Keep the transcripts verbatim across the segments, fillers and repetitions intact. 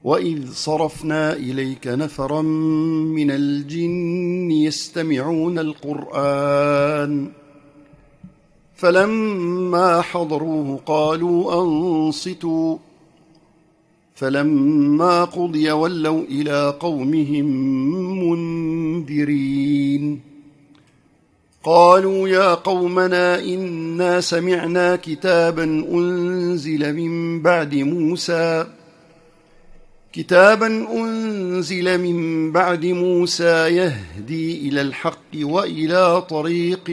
وإذ صرفنا إليك نفرا من الجن يستمعون القرآن فلما حضروه قالوا أنصتوا فلما قضي ولوا إلى قومهم منذرين قالوا يا قومنا إنا سمعنا كتابا أنزل من بعد موسى كتابا أنزل من بعد موسى يهدي إلى الحق وإلى طريق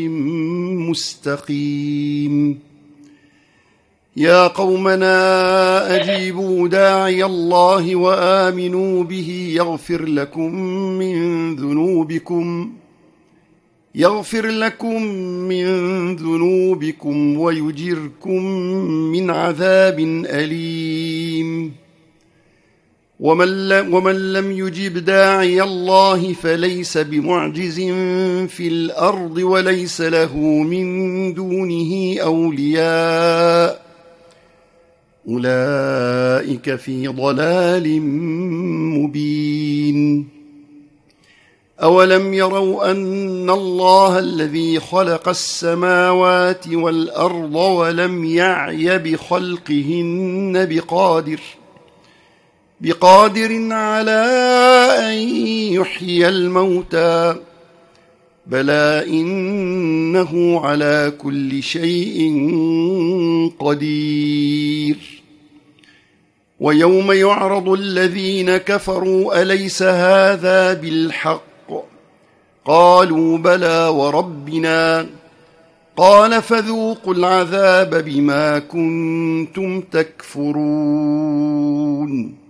مستقيم يا قومنا أجيبوا داعي الله وآمنوا به يغفر لكم من ذنوبكم يغفر لكم من ذنوبكم ويجركم من عذاب أليم ومن لم, ومن لم يجب داعي الله فليس بمعجز في الأرض وليس له من دونه أولياء أولئك في ضلال مبين أولم يروا أن الله الذي خلق السماوات والأرض ولم يعي بخلقهن بقادر بقادر على أن يحيي الموتى بلى إنه على كل شيء قدير ويوم يعرض الذين كفروا أليس هذا بالحق قالوا بلى وربنا قال فذوقوا العذاب بما كنتم تكفرون